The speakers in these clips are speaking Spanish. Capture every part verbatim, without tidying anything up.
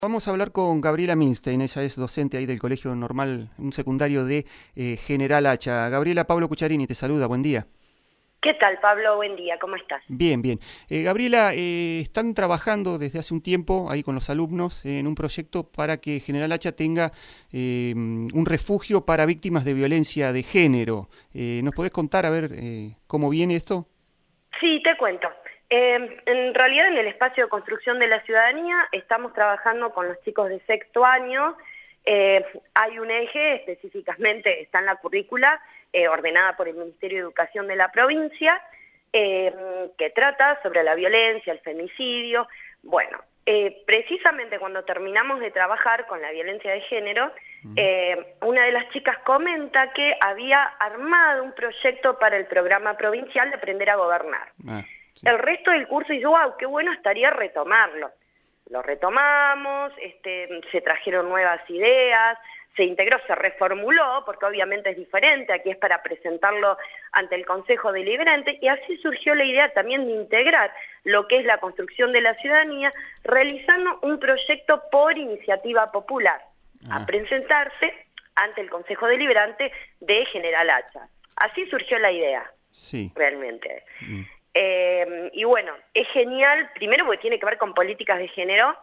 Vamos a hablar con Gabriela Milstein, ella es docente ahí del Colegio Normal, un secundario de eh, General Hacha. Gabriela, Pablo Cucharini te saluda, buen día. ¿Qué tal, Pablo? Buen día, ¿cómo estás? Bien, bien. Eh, Gabriela, eh, están trabajando desde hace un tiempo ahí con los alumnos eh, en un proyecto para que General Hacha tenga eh, un refugio para víctimas de violencia de género. Eh, ¿Nos podés contar a ver eh, cómo viene esto? Sí, te cuento. Eh, en realidad en el espacio de construcción de la ciudadanía estamos trabajando con los chicos de sexto año. Eh, hay un eje, específicamente está en la currícula, eh, ordenada por el Ministerio de Educación de la provincia, eh, que trata sobre la violencia, el femicidio. Bueno, eh, precisamente cuando terminamos de trabajar con la violencia de género, eh, una de las chicas comenta que había armado un proyecto para el programa provincial de Aprender a Gobernar. Ah, sí. El resto del curso dice, wow, qué bueno estaría retomarlo. Lo retomamos, este, se trajeron nuevas ideas, se integró, se reformuló, porque obviamente es diferente, aquí es para presentarlo ante el Consejo Deliberante, y así surgió la idea también de integrar lo que es la construcción de la ciudadanía, realizando un proyecto por iniciativa popular, Ah. a presentarse ante el Consejo Deliberante de General Hacha. Así surgió la idea, Sí. realmente. Mm. Eh, y bueno, es genial, primero porque tiene que ver con políticas de género,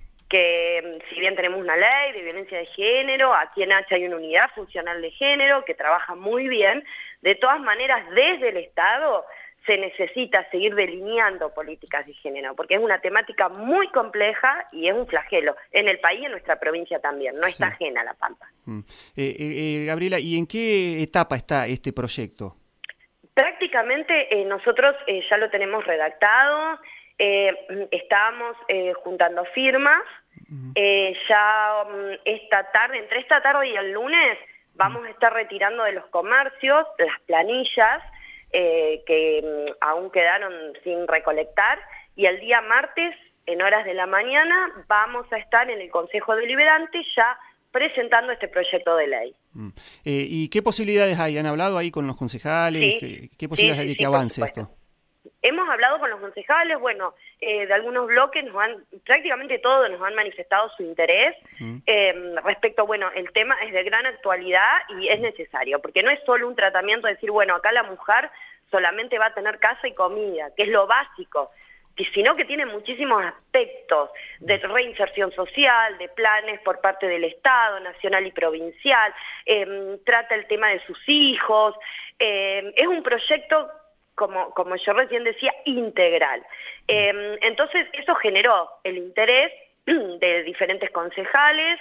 que si bien tenemos una ley de violencia de género, aquí en Hacha hay una unidad funcional de género que trabaja muy bien, de todas maneras desde el Estado se necesita seguir delineando políticas de género, porque es una temática muy compleja y es un flagelo en el país y en nuestra provincia también, no Sí. está ajena a La Pampa. Mm. Eh, eh, eh, Gabriela, ¿y en qué etapa está este proyecto? Prácticamente eh, nosotros eh, ya lo tenemos redactado, eh, estábamos eh, juntando firmas, eh, ya um, esta tarde, entre esta tarde y el lunes, vamos a estar retirando de los comercios las planillas eh, que um, aún quedaron sin recolectar, y el día martes, en horas de la mañana, vamos a estar en el Consejo Deliberante ya presentando este proyecto de ley. Mm. Eh, ¿y qué posibilidades hay? ¿Han hablado ahí con los concejales? Sí, ¿Qué, qué sí, posibilidades hay sí, de que sí, por avance supuesto. esto? Hemos hablado con los concejales, bueno, eh, de algunos bloques, nos han, prácticamente todos nos han manifestado su interés. Mm. Eh, respecto, bueno, el tema es de gran actualidad y es necesario, porque no es solo un tratamiento de decir, bueno, acá la mujer solamente va a tener casa y comida, que es lo básico, sino que tiene muchísimos aspectos de reinserción social, de planes por parte del Estado, nacional y provincial, eh, trata el tema de sus hijos, eh, es un proyecto, como, como yo recién decía, integral. Eh, entonces eso generó el interés de diferentes concejales,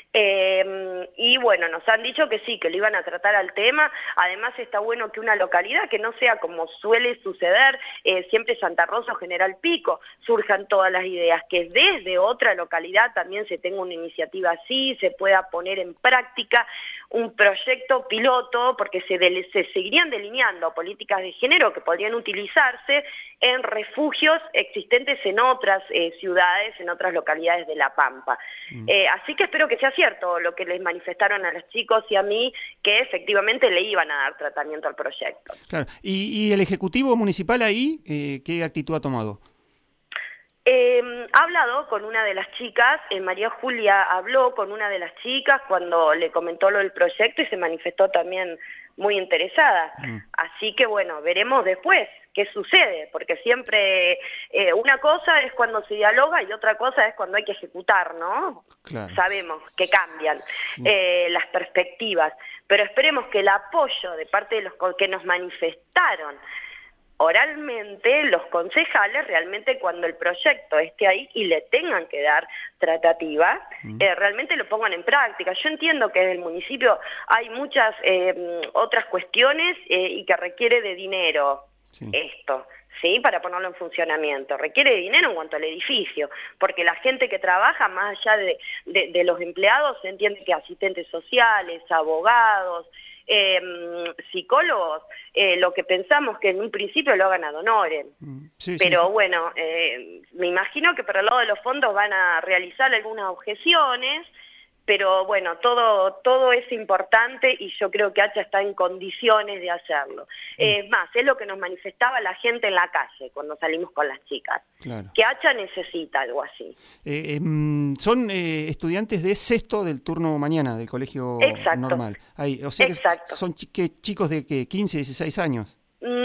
eh, y bueno, nos han dicho que sí, que lo iban a tratar al tema. Además está bueno que una localidad, que no sea como suele suceder, eh, siempre Santa Rosa o General Pico, surjan todas las ideas, que desde otra localidad también se tenga una iniciativa así, se pueda poner en práctica un proyecto piloto, porque se, de, se seguirían delineando políticas de género que podrían utilizarse en refugios existentes en otras eh, ciudades, en otras localidades de La Pampa. Mm. Eh, así que espero que sea cierto lo que les manifestaron a los chicos y a mí, que efectivamente le iban a dar tratamiento al proyecto. Claro. ¿Y, y el Ejecutivo Municipal ahí eh, qué actitud ha tomado? Eh, ha hablado con una de las chicas, eh, María Julia habló con una de las chicas cuando le comentó lo del proyecto y se manifestó también muy interesada. Mm. Así que bueno, veremos después qué sucede, porque siempre eh, una cosa es cuando se dialoga y otra cosa es cuando hay que ejecutar, ¿no? Claro. Sabemos que cambian eh, las perspectivas, pero esperemos que el apoyo de parte de los que nos manifestaron oralmente, los concejales, realmente cuando el proyecto esté ahí y le tengan que dar tratativa, mm. eh, realmente lo pongan en práctica. Yo entiendo que desde el municipio hay muchas eh, otras cuestiones eh, y que requiere de dinero, sí. esto, ¿sí? Para ponerlo en funcionamiento. Requiere de dinero en cuanto al edificio, porque la gente que trabaja, más allá de, de, de los empleados, se entiende que asistentes sociales, abogados, Eh, psicólogos, eh, lo que pensamos que en un principio lo hagan ad honorem. Sí, pero sí, sí. bueno, eh, me imagino que por el lado de los fondos van a realizar algunas objeciones, pero bueno, todo, todo es importante y yo creo que Hacha está en condiciones de hacerlo. Es eh, más, es lo que nos manifestaba la gente en la calle cuando salimos con las chicas, claro. Que Hacha necesita algo así. Eh, eh, son eh, estudiantes de sexto del turno mañana del colegio Exacto. normal. Hay, o sea que Exacto. son ch que chicos de que quince, dieciséis años.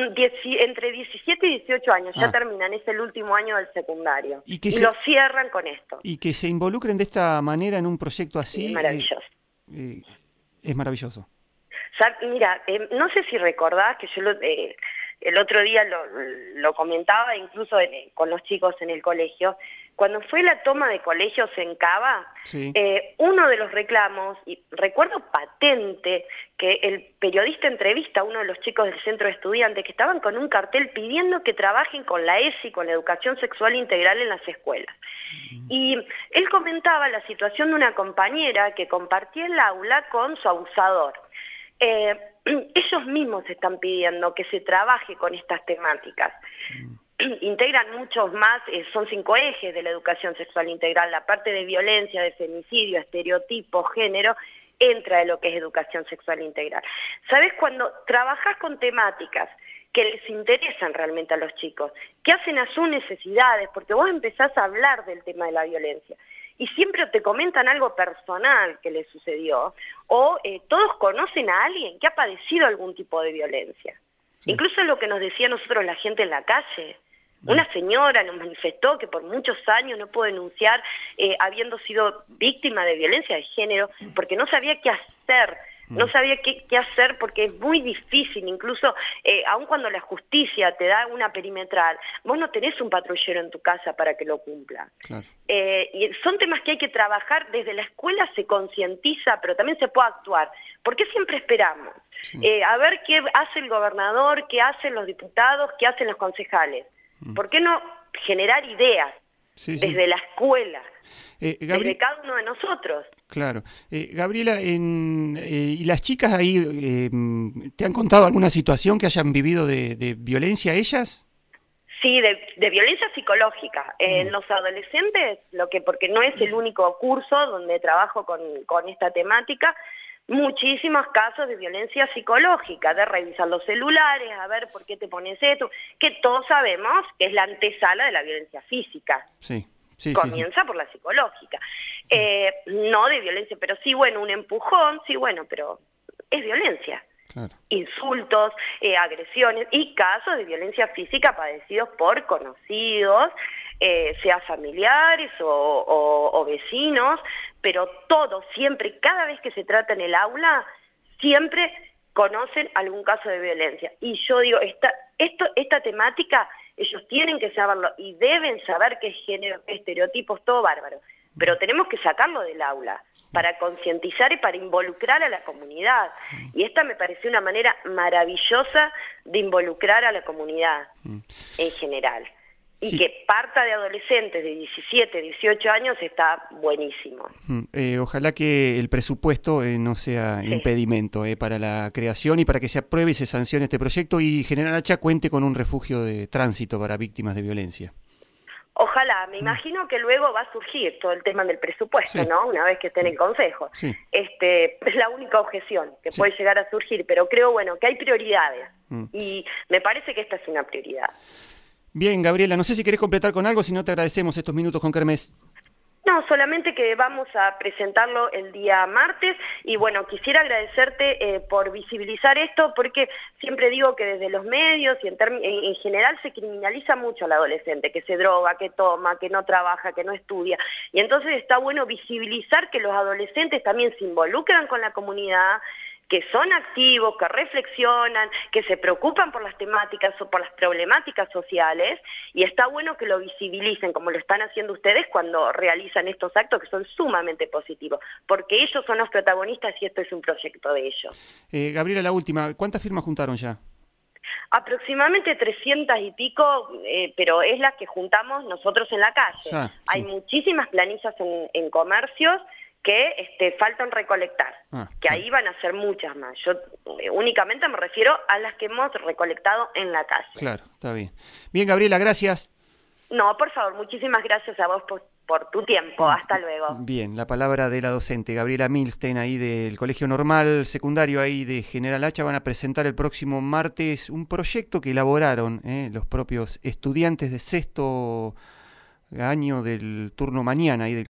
Entre diecisiete y dieciocho años, ah. ya terminan, es el último año del secundario. Y, que y se, lo cierran con esto. Y que se involucren de esta manera en un proyecto así. Es maravilloso. Eh, eh, es maravilloso. O sea, mira, eh, no sé si recordás que yo lo, eh, el otro día lo, lo comentaba incluso en, con los chicos en el colegio. Cuando fue la toma de colegios en Cava, sí. eh, uno de los reclamos, y recuerdo patente que el periodista entrevista a uno de los chicos del centro de estudiantes que estaban con un cartel pidiendo que trabajen con la E S I, con la educación sexual integral en las escuelas. Mm. Y él comentaba la situación de una compañera que compartía el aula con su abusador. Eh, ellos mismos están pidiendo que se trabaje con estas temáticas. Mm. Integran muchos más, eh, son cinco ejes de la educación sexual integral, la parte de violencia, de femicidio, estereotipo, género, entra de lo que es educación sexual integral. ¿Sabes? Cuando trabajás con temáticas que les interesan realmente a los chicos, que hacen a sus necesidades, porque vos empezás a hablar del tema de la violencia, y siempre te comentan algo personal que les sucedió, o eh, todos conocen a alguien que ha padecido algún tipo de violencia. Sí. Incluso lo que nos decía a nosotros la gente en la calle. Una señora nos manifestó que por muchos años no pudo denunciar eh, habiendo sido víctima de violencia de género porque no sabía qué hacer, no sabía qué, qué hacer porque es muy difícil, incluso eh, aun cuando la justicia te da una perimetral, vos no tenés un patrullero en tu casa para que lo cumpla. Claro. Eh, y son temas que hay que trabajar, desde la escuela se concientiza, pero también se puede actuar. ¿Por qué siempre esperamos? Sí. Eh, a ver qué hace el gobernador, qué hacen los diputados, qué hacen los concejales. ¿Por qué no generar ideas sí, sí. desde la escuela, eh, desde cada uno de nosotros? Claro. Eh, Gabriela, en, eh, ¿y las chicas ahí eh, te han contado alguna situación que hayan vivido de, de violencia ellas? Sí, de, de violencia psicológica. En mm. los adolescentes, lo que porque no es el único curso donde trabajo con, con esta temática, muchísimos casos de violencia psicológica, de revisar los celulares, a ver por qué te pones esto, que todos sabemos que es la antesala de la violencia física. Sí, sí, Comienza sí, sí. por la psicológica. Eh, no de violencia, pero sí, bueno, un empujón, sí, bueno, pero es violencia. Claro. Insultos, eh, agresiones y casos de violencia física padecidos por conocidos, eh, sea familiares o, o, o vecinos, pero todos, siempre, cada vez que se trata en el aula, siempre conocen algún caso de violencia. Y yo digo, esta, esto, esta temática, ellos tienen que saberlo y deben saber qué género, qué estereotipos, todo bárbaro. Pero tenemos que sacarlo del aula para concientizar y para involucrar a la comunidad. Y esta me pareció una manera maravillosa de involucrar a la comunidad en general. Y sí. que parta de adolescentes de diecisiete, dieciocho años está buenísimo. Eh, ojalá que el presupuesto eh, no sea sí. impedimento eh, para la creación y para que se apruebe y se sancione este proyecto y General Hacha cuente con un refugio de tránsito para víctimas de violencia. Ojalá, me imagino que luego va a surgir todo el tema del presupuesto, sí. ¿no? Una vez que esté en el Consejo. Sí. Este, es la única objeción que sí. puede llegar a surgir, pero creo, bueno, que hay prioridades mm. y me parece que esta es una prioridad. Bien, Gabriela, no sé si querés completar con algo, si no te agradecemos estos minutos con Kermés. No, solamente que vamos a presentarlo el día martes y bueno, quisiera agradecerte eh, por visibilizar esto porque siempre digo que desde los medios y en, en, en general se criminaliza mucho al adolescente, que se droga, que toma, que no trabaja, que no estudia y entonces está bueno visibilizar que los adolescentes también se involucran con la comunidad, que son activos, que reflexionan, que se preocupan por las temáticas o por las problemáticas sociales, y está bueno que lo visibilicen, como lo están haciendo ustedes cuando realizan estos actos que son sumamente positivos, porque ellos son los protagonistas y esto es un proyecto de ellos. Eh, Gabriela, la última, ¿cuántas firmas juntaron ya? Aproximadamente trescientas y pico, eh, pero es la que juntamos nosotros en la calle. Ah, sí. Hay muchísimas planillas en, en comercios, que este, faltan recolectar, ah, que ahí van a ser muchas más. Yo eh, únicamente me refiero a las que hemos recolectado en la calle. Claro, está bien. Bien, Gabriela, gracias. No, por favor, muchísimas gracias a vos por, por tu tiempo. Hasta luego. Bien, la palabra de la docente Gabriela Milstein, ahí del Colegio Normal Secundario ahí de General Hacha. Van a presentar el próximo martes un proyecto que elaboraron eh, los propios estudiantes de sexto año del turno mañana ahí del